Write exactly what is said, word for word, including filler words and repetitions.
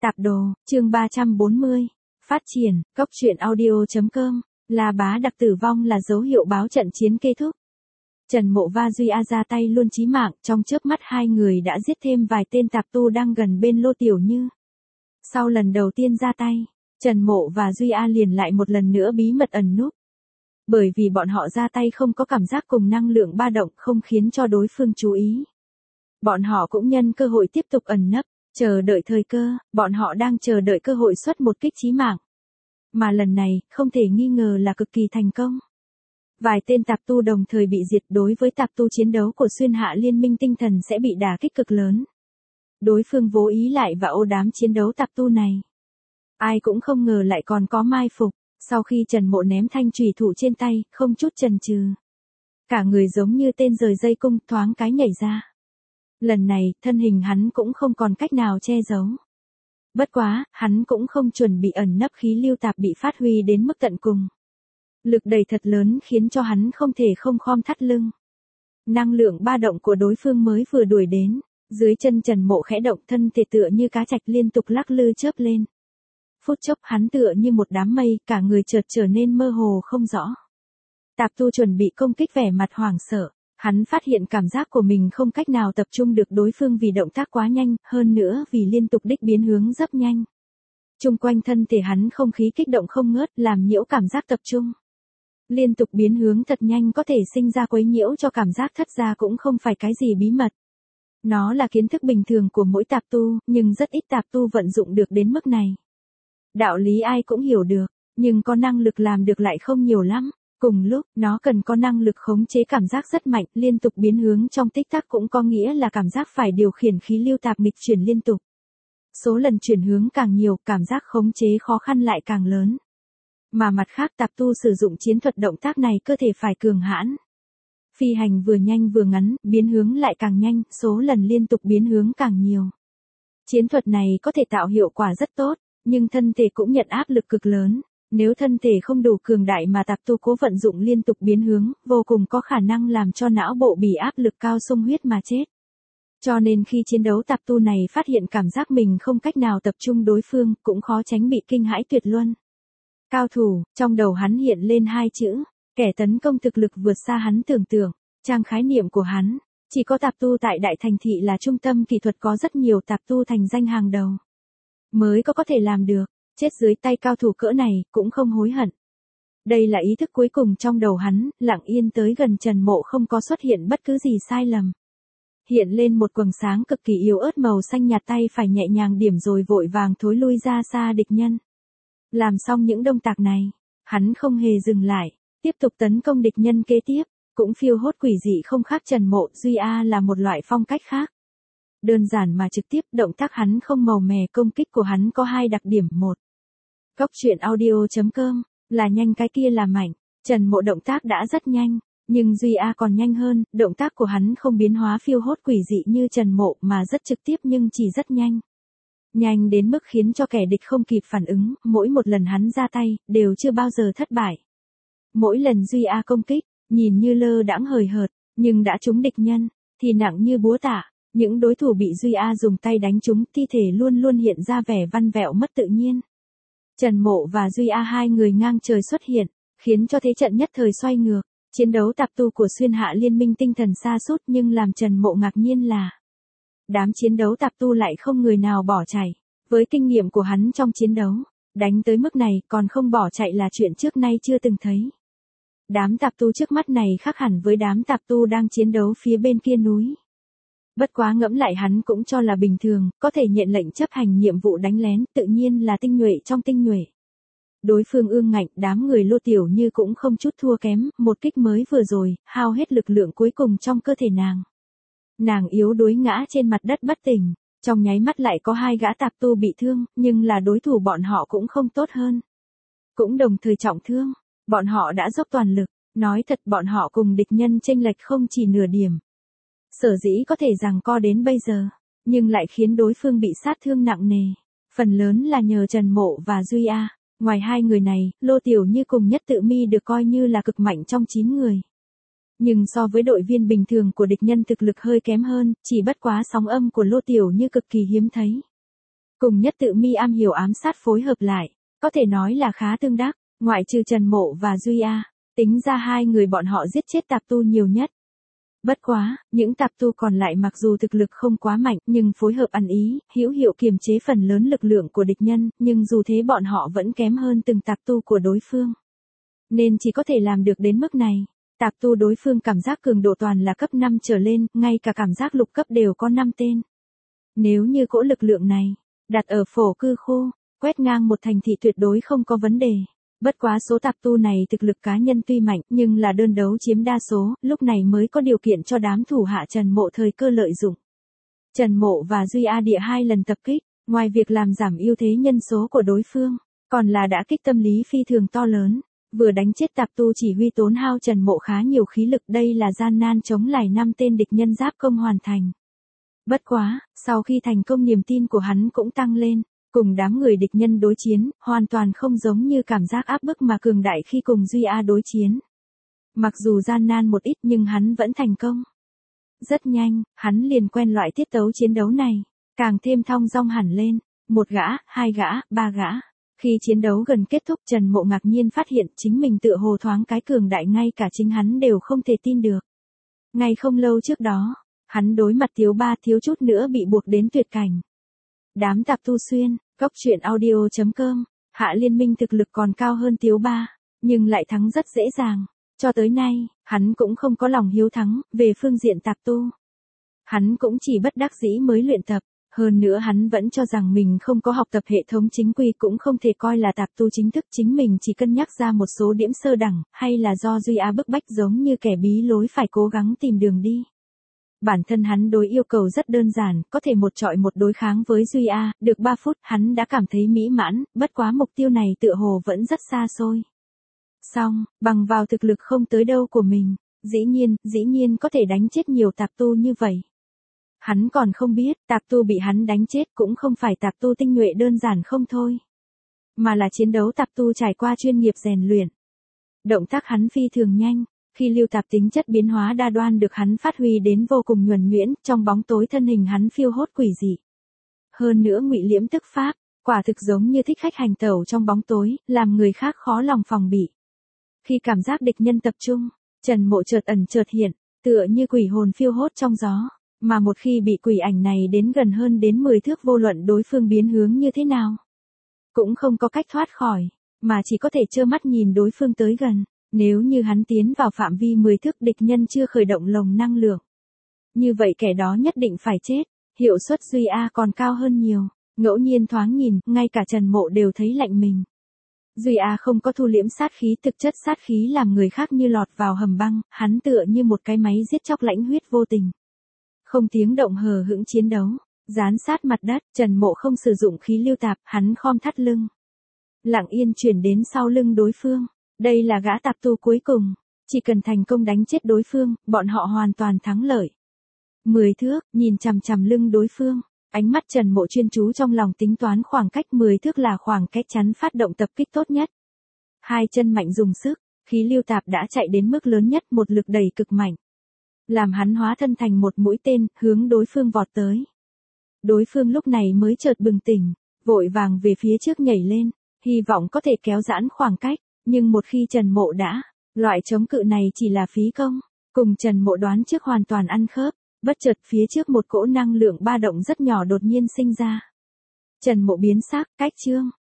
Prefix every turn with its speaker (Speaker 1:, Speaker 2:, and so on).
Speaker 1: Tạp đồ, chương ba trăm bốn mươi. Phát triển, cốc truyện audio.com. La Bá Đặc tử vong là dấu hiệu báo trận chiến kết thúc. Trần Mộ và Duy A ra tay luôn chí mạng, trong chớp mắt hai người đã giết thêm vài tên tạp tu đang gần bên Lô Tiểu Như. Sau lần đầu tiên ra tay, Trần Mộ và Duy A liền lại một lần nữa bí mật ẩn núp. Bởi vì bọn họ ra tay không có cảm giác cùng năng lượng ba động không khiến cho đối phương chú ý. Bọn họ cũng nhân cơ hội tiếp tục ẩn nấp, chờ đợi thời cơ, bọn họ đang chờ đợi cơ hội xuất một kích chí mạng. Mà lần này, không thể nghi ngờ là cực kỳ thành công. Vài tên tạp tu đồng thời bị diệt, đối với tạp tu chiến đấu của xuyên hạ liên minh tinh thần sẽ bị đả kích cực lớn. Đối phương vô ý lại và ô đám chiến đấu tạp tu này. Ai cũng không ngờ lại còn có mai phục, sau khi Trần Mộ ném thanh chùy thủ trên tay, không chút chần chừ. Cả người giống như tên rời dây cung thoáng cái nhảy ra. Lần này, thân hình hắn cũng không còn cách nào che giấu. Bất quá, hắn cũng không chuẩn bị ẩn nấp khí lưu tạp bị phát huy đến mức tận cùng. Lực đẩy thật lớn khiến cho hắn không thể không khom thắt lưng. Năng lượng ba động của đối phương mới vừa đuổi đến, dưới chân Trần Mộ khẽ động, thân thể tựa như cá trạch liên tục lắc lư chớp lên. Phút chốc hắn tựa như một đám mây, cả người chợt trở nên mơ hồ không rõ. Tạp tu chuẩn bị công kích vẻ mặt hoảng sợ. Hắn phát hiện cảm giác của mình không cách nào tập trung được đối phương vì động tác quá nhanh, hơn nữa vì liên tục đích biến hướng rất nhanh. Trung quanh thân thể hắn không khí kích động không ngớt, làm nhiễu cảm giác tập trung. Liên tục biến hướng thật nhanh có thể sinh ra quấy nhiễu cho cảm giác, thất ra cũng không phải cái gì bí mật. Nó là kiến thức bình thường của mỗi tạp tu, nhưng rất ít tạp tu vận dụng được đến mức này. Đạo lý ai cũng hiểu được, nhưng có năng lực làm được lại không nhiều lắm. Cùng lúc, nó cần có năng lực khống chế cảm giác rất mạnh, liên tục biến hướng trong tích tắc cũng có nghĩa là cảm giác phải điều khiển khí lưu tạp nghịch chuyển liên tục. Số lần chuyển hướng càng nhiều, cảm giác khống chế khó khăn lại càng lớn. Mà mặt khác tạp tu sử dụng chiến thuật động tác này cơ thể phải cường hãn. Phi hành vừa nhanh vừa ngắn, biến hướng lại càng nhanh, số lần liên tục biến hướng càng nhiều. Chiến thuật này có thể tạo hiệu quả rất tốt, nhưng thân thể cũng nhận áp lực cực lớn. Nếu thân thể không đủ cường đại mà tạp tu cố vận dụng liên tục biến hướng, vô cùng có khả năng làm cho não bộ bị áp lực cao xung huyết mà chết. Cho nên khi chiến đấu tạp tu này phát hiện cảm giác mình không cách nào tập trung đối phương, cũng khó tránh bị kinh hãi tuyệt luân. Cao thủ, trong đầu hắn hiện lên hai chữ, kẻ tấn công thực lực vượt xa hắn tưởng tượng, trang khái niệm của hắn, chỉ có tạp tu tại đại thành thị là trung tâm kỹ thuật, có rất nhiều tạp tu thành danh hàng đầu. Mới có có thể làm được. Chết dưới tay cao thủ cỡ này, cũng không hối hận. Đây là ý thức cuối cùng trong đầu hắn, lặng yên tới gần Trần Mộ không có xuất hiện bất cứ gì sai lầm. Hiện lên một quầng sáng cực kỳ yếu ớt màu xanh nhạt, tay phải nhẹ nhàng điểm rồi vội vàng thối lui ra xa địch nhân. Làm xong những động tác này, hắn không hề dừng lại, tiếp tục tấn công địch nhân kế tiếp, cũng phiêu hốt quỷ dị không khác Trần Mộ. Duy A là một loại phong cách khác. Đơn giản mà trực tiếp, động tác hắn không màu mè, công kích của hắn có hai đặc điểm. Một, cốc truyện audio.com, là nhanh, cái kia là mạnh. Trần Mộ động tác đã rất nhanh, nhưng Duy A còn nhanh hơn, động tác của hắn không biến hóa phiêu hốt quỷ dị như Trần Mộ mà rất trực tiếp nhưng chỉ rất nhanh. Nhanh đến mức khiến cho kẻ địch không kịp phản ứng, mỗi một lần hắn ra tay, đều chưa bao giờ thất bại. Mỗi lần Duy A công kích, nhìn như lơ đãng hời hợt, nhưng đã trúng địch nhân, thì nặng như búa tạ. Những đối thủ bị Duy A dùng tay đánh trúng, thi thể luôn luôn hiện ra vẻ văn vẹo mất tự nhiên. Trần Mộ và Duy A hai người ngang trời xuất hiện, khiến cho thế trận nhất thời xoay ngược. Chiến đấu tạp tu của xuyên hạ liên minh tinh thần sa sút, nhưng làm Trần Mộ ngạc nhiên là đám chiến đấu tạp tu lại không người nào bỏ chạy. Với kinh nghiệm của hắn trong chiến đấu, đánh tới mức này còn không bỏ chạy là chuyện trước nay chưa từng thấy. Đám tạp tu trước mắt này khác hẳn với đám tạp tu đang chiến đấu phía bên kia núi. Bất quá ngẫm lại hắn cũng cho là bình thường, có thể nhận lệnh chấp hành nhiệm vụ đánh lén, tự nhiên là tinh nhuệ trong tinh nhuệ. Đối phương ương ngạnh, đám người Lô Tiểu Như cũng không chút thua kém, một kích mới vừa rồi, hao hết lực lượng cuối cùng trong cơ thể nàng. Nàng yếu đuối ngã trên mặt đất bất tỉnh, trong nháy mắt lại có hai gã tạp tu bị thương, nhưng là đối thủ bọn họ cũng không tốt hơn. Cũng đồng thời trọng thương, bọn họ đã dốc toàn lực, nói thật bọn họ cùng địch nhân chênh lệch không chỉ nửa điểm. Sở dĩ có thể giằng co đến bây giờ, nhưng lại khiến đối phương bị sát thương nặng nề, phần lớn là nhờ Trần Mộ và Duy A. Ngoài hai người này, Lô Tiểu Như cùng Nhất Tự Mi được coi như là cực mạnh trong chín người. Nhưng so với đội viên bình thường của địch nhân thực lực hơi kém hơn, chỉ bất quá sóng âm của Lô Tiểu Như cực kỳ hiếm thấy. cùng Nhất Tự Mi am hiểu ám sát phối hợp lại, có thể nói là khá tương đắc, ngoại trừ Trần Mộ và Duy A, tính ra hai người bọn họ giết chết tạp tu nhiều nhất. Bất quá, những tạp tu còn lại mặc dù thực lực không quá mạnh, nhưng phối hợp ăn ý, hữu hiệu kiềm chế phần lớn lực lượng của địch nhân, nhưng dù thế bọn họ vẫn kém hơn từng tạp tu của đối phương. Nên chỉ có thể làm được đến mức này. Tạp tu đối phương cảm giác cường độ toàn là cấp năm trở lên, ngay cả cảm giác lục cấp đều có năm tên. Nếu như cỗ lực lượng này, đặt ở phổ cư khu, quét ngang một thành thị tuyệt đối không có vấn đề. Bất quá số tạp tu này thực lực cá nhân tuy mạnh nhưng là đơn đấu chiếm đa số, lúc này mới có điều kiện cho đám thủ hạ Trần Mộ thời cơ lợi dụng. Trần Mộ và Duy A Địa hai lần tập kích, ngoài việc làm giảm ưu thế nhân số của đối phương, còn là đã kích tâm lý phi thường to lớn. Vừa đánh chết tạp tu chỉ huy tốn hao Trần Mộ khá nhiều khí lực, đây là gian nan chống lại năm tên địch nhân giáp công hoàn thành. Bất quá, sau khi thành công niềm tin của hắn cũng tăng lên, cùng đám người địch nhân đối chiến, hoàn toàn không giống như cảm giác áp bức mà cường đại khi cùng Duy A đối chiến. Mặc dù gian nan một ít nhưng hắn vẫn thành công. Rất nhanh, hắn liền quen loại tiết tấu chiến đấu này, càng thêm thong dong hẳn lên, một gã, hai gã, ba gã. Khi chiến đấu gần kết thúc, Trần Mộ ngạc nhiên phát hiện chính mình tựa hồ thoáng cái cường đại ngay cả chính hắn đều không thể tin được. Ngay không lâu trước đó, hắn đối mặt Tiếu Ba thiếu chút nữa bị buộc đến tuyệt cảnh. Đám tạp tu xuyên, cốc truyện audio chấm com, Hạ Liên Minh thực lực còn cao hơn Tiếu Ba, nhưng lại thắng rất dễ dàng. Cho tới nay, hắn cũng không có lòng hiếu thắng, về phương diện tạp tu. Hắn cũng chỉ bất đắc dĩ mới luyện tập. Hơn nữa hắn vẫn cho rằng mình không có học tập hệ thống chính quy cũng không thể coi là tạp tu chính thức, chính mình chỉ cân nhắc ra một số điểm sơ đẳng, hay là do Duy A bức bách giống như kẻ bí lối phải cố gắng tìm đường đi. Bản thân hắn đối yêu cầu rất đơn giản, có thể một trọi một đối kháng với Duy A, được ba phút hắn đã cảm thấy mỹ mãn, bất quá mục tiêu này tựa hồ vẫn rất xa xôi. Xong, bằng vào thực lực không tới đâu của mình, dĩ nhiên, dĩ nhiên có thể đánh chết nhiều tạp tu như vậy. Hắn còn không biết, tạp tu bị hắn đánh chết cũng không phải tạp tu tinh nhuệ đơn giản không thôi. Mà là chiến đấu tạp tu trải qua chuyên nghiệp rèn luyện. Động tác hắn phi thường nhanh, khi lưu tạp tính chất biến hóa đa đoan được hắn phát huy đến vô cùng nhuần nhuyễn, trong bóng tối thân hình hắn phiêu hốt quỷ dị. Hơn nữa ngụy liễm tức pháp, quả thực giống như thích khách hành tẩu trong bóng tối, làm người khác khó lòng phòng bị. Khi cảm giác địch nhân tập trung, Trần Mộ chợt ẩn chợt hiện, tựa như quỷ hồn phiêu hốt trong gió. Mà một khi bị quỷ ảnh này đến gần hơn đến mười thước, vô luận đối phương biến hướng như thế nào, cũng không có cách thoát khỏi, mà chỉ có thể trơ mắt nhìn đối phương tới gần. Nếu như hắn tiến vào phạm vi mười thước, địch nhân chưa khởi động lồng năng lượng, như vậy kẻ đó nhất định phải chết. Hiệu suất Duy A còn cao hơn nhiều. Ngẫu nhiên thoáng nhìn, ngay cả Trần Mộ đều thấy lạnh mình. Duy A không có thu liễm sát khí, thực chất sát khí làm người khác như lọt vào hầm băng, hắn tựa như một cái máy giết chóc lãnh huyết vô tình. Không tiếng động hờ hững chiến đấu, dán sát mặt đất, Trần Mộ không sử dụng khí lưu tạp, hắn khom thắt lưng. Lặng yên chuyển đến sau lưng đối phương, đây là gã tạp tu cuối cùng, chỉ cần thành công đánh chết đối phương, bọn họ hoàn toàn thắng lợi. Mười thước, nhìn chằm chằm lưng đối phương, ánh mắt Trần Mộ chuyên chú trong lòng tính toán khoảng cách mười thước là khoảng cách chắn phát động tập kích tốt nhất. Hai chân mạnh dùng sức, khí lưu tạp đã chạy đến mức lớn nhất, một lực đẩy cực mạnh. Làm hắn hóa thân thành một mũi tên, hướng đối phương vọt tới. Đối phương lúc này mới chợt bừng tỉnh, vội vàng về phía trước nhảy lên, hy vọng có thể kéo giãn khoảng cách, nhưng một khi Trần Mộ đã, loại chống cự này chỉ là phí công, cùng Trần Mộ đoán trước hoàn toàn ăn khớp, bất chợt phía trước một cỗ năng lượng ba động rất nhỏ đột nhiên sinh ra. Trần Mộ biến sắc, cách chương,